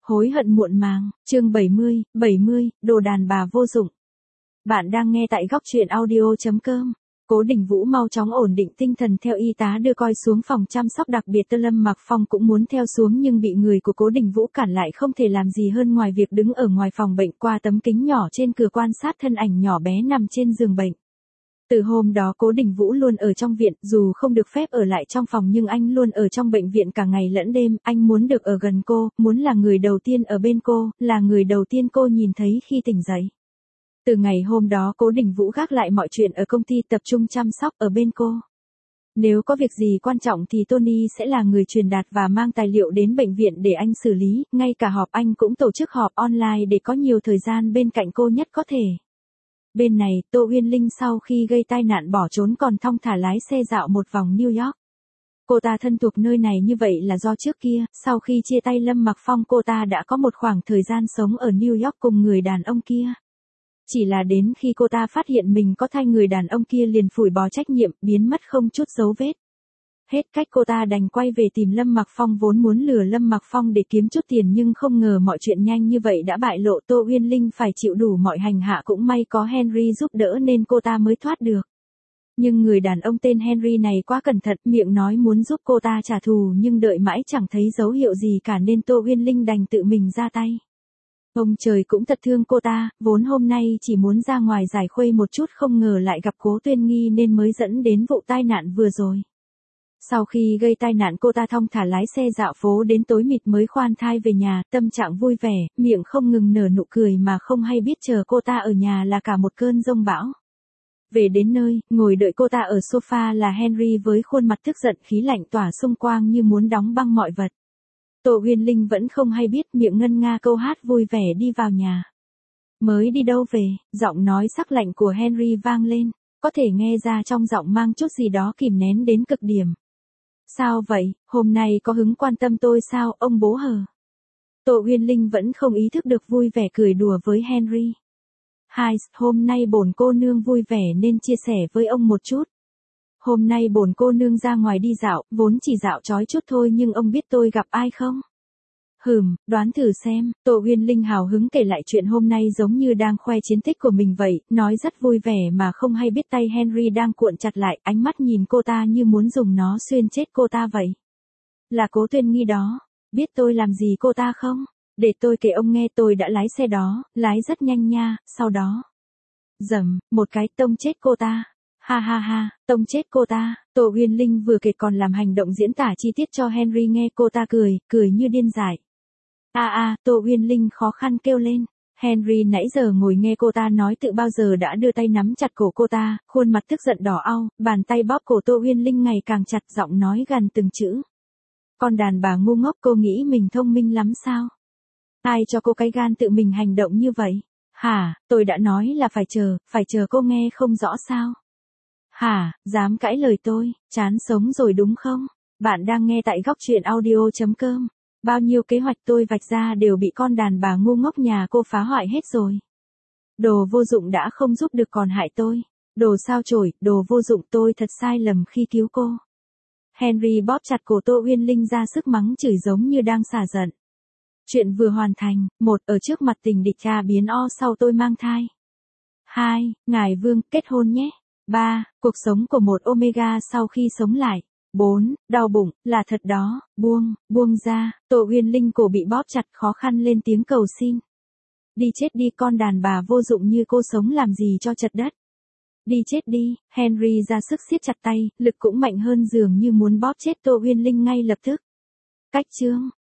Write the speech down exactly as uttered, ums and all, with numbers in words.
Hối hận muộn màng, chương bảy mươi, bảy mươi, đồ đàn bà vô dụng. Bạn đang nghe tại góc truyện audio chấm com. Cố Đình Vũ mau chóng ổn định tinh thần theo y tá đưa coi xuống phòng chăm sóc đặc biệt. Lâm Mặc Phong cũng muốn theo xuống nhưng bị người của Cố Đình Vũ cản lại, không thể làm gì hơn ngoài việc đứng ở ngoài phòng bệnh qua tấm kính nhỏ trên cửa quan sát thân ảnh nhỏ bé nằm trên giường bệnh. Từ hôm đó Cố Đình Vũ luôn ở trong viện, dù không được phép ở lại trong phòng nhưng anh luôn ở trong bệnh viện cả ngày lẫn đêm. Anh muốn được ở gần cô, muốn là người đầu tiên ở bên cô, là người đầu tiên cô nhìn thấy khi tỉnh dậy. Từ ngày hôm đó Cố Đình Vũ gác lại mọi chuyện ở công ty, tập trung chăm sóc ở bên cô. Nếu có việc gì quan trọng thì Tony sẽ là người truyền đạt và mang tài liệu đến bệnh viện để anh xử lý, ngay cả họp anh cũng tổ chức họp online để có nhiều thời gian bên cạnh cô nhất có thể. Bên này, Tô Uyên Linh sau khi gây tai nạn bỏ trốn còn thong thả lái xe dạo một vòng New York. Cô ta thân thuộc nơi này như vậy là do trước kia, sau khi chia tay Lâm Mặc Phong cô ta đã có một khoảng thời gian sống ở New York cùng người đàn ông kia. Chỉ là đến khi cô ta phát hiện mình có thai, người đàn ông kia liền phủi bỏ trách nhiệm, biến mất không chút dấu vết. Hết cách cô ta đành quay về tìm Lâm Mặc Phong, vốn muốn lừa Lâm Mặc Phong để kiếm chút tiền nhưng không ngờ mọi chuyện nhanh như vậy đã bại lộ. Tô Uyên Linh phải chịu đủ mọi hành hạ, cũng may có Henry giúp đỡ nên cô ta mới thoát được. Nhưng người đàn ông tên Henry này quá cẩn thận, miệng nói muốn giúp cô ta trả thù nhưng đợi mãi chẳng thấy dấu hiệu gì cả nên Tô Uyên Linh đành tự mình ra tay. Ông trời cũng thật thương cô ta, vốn hôm nay chỉ muốn ra ngoài giải khuây một chút không ngờ lại gặp Cố Tuyên Nghi nên mới dẫn đến vụ tai nạn vừa rồi. Sau khi gây tai nạn cô ta thong thả lái xe dạo phố đến tối mịt mới khoan thai về nhà, tâm trạng vui vẻ, miệng không ngừng nở nụ cười mà không hay biết chờ cô ta ở nhà là cả một cơn giông bão. Về đến nơi, ngồi đợi cô ta ở sofa là Henry với khuôn mặt tức giận, khí lạnh tỏa xung quanh như muốn đóng băng mọi vật. Tô Uyên Linh vẫn không hay biết, miệng ngân nga câu hát vui vẻ đi vào nhà. Mới đi đâu về, giọng nói sắc lạnh của Henry vang lên, có thể nghe ra trong giọng mang chút gì đó kìm nén đến cực điểm. Sao vậy, hôm nay có hứng quan tâm tôi sao, ông bố hờ? Tô Uyên Linh vẫn không ý thức được vui vẻ cười đùa với Henry. Hai, hôm nay bổn cô nương vui vẻ nên chia sẻ với ông một chút. Hôm nay bổn cô nương ra ngoài đi dạo, vốn chỉ dạo chói chút thôi nhưng ông biết tôi gặp ai không? Hừm, đoán thử xem. Tô Uyên Linh hào hứng kể lại chuyện hôm nay giống như đang khoe chiến tích của mình vậy, nói rất vui vẻ mà không hay biết tay Henry đang cuộn chặt lại, ánh mắt nhìn cô ta như muốn dùng nó xuyên chết cô ta vậy. Là Cố Tuyên Nghi đó, biết tôi làm gì cô ta không? Để tôi kể ông nghe, tôi đã lái xe đó, lái rất nhanh nha, sau đó. Dầm, một cái tông chết cô ta. Ha ha ha, tông chết cô ta. Tô Uyên Linh vừa kể còn làm hành động diễn tả chi tiết cho Henry nghe, cô ta cười, cười như điên dại. A a, Tô Uyên Linh khó khăn kêu lên. Henry nãy giờ ngồi nghe cô ta nói tự bao giờ đã đưa tay nắm chặt cổ cô ta, khuôn mặt tức giận đỏ au, bàn tay bóp cổ Tô Uyên Linh ngày càng chặt, giọng nói gần từng chữ. Con đàn bà ngu ngốc, cô nghĩ mình thông minh lắm sao? Ai cho cô cái gan tự mình hành động như vậy? Hả, tôi đã nói là phải chờ, phải chờ, cô nghe không rõ sao? Hả, dám cãi lời tôi, chán sống rồi đúng không? Bạn đang nghe tại góc truyện audio chấm com. Bao nhiêu kế hoạch tôi vạch ra đều bị con đàn bà ngu ngốc nhà cô phá hoại hết rồi. Đồ vô dụng đã không giúp được còn hại tôi. Đồ sao chổi, đồ vô dụng, tôi thật sai lầm khi cứu cô. Henry bóp chặt cổ Tô Uyên Linh ra sức mắng chửi giống như đang xả giận. Chuyện vừa hoàn thành, một, ở trước mặt tình địch cha biến o sau tôi mang thai. Hai, ngài Vương, kết hôn nhé. Ba, cuộc sống của một Omega sau khi sống lại. Bốn, đau bụng, là thật đó, buông, buông ra. Tô Uyên Linh cổ bị bóp chặt, khó khăn lên tiếng cầu xin. Đi chết đi, con đàn bà vô dụng như cô sống làm gì cho chật đất. Đi chết đi. Henry ra sức siết chặt tay, lực cũng mạnh hơn, dường như muốn bóp chết Tô Uyên Linh ngay lập tức. Cách chương,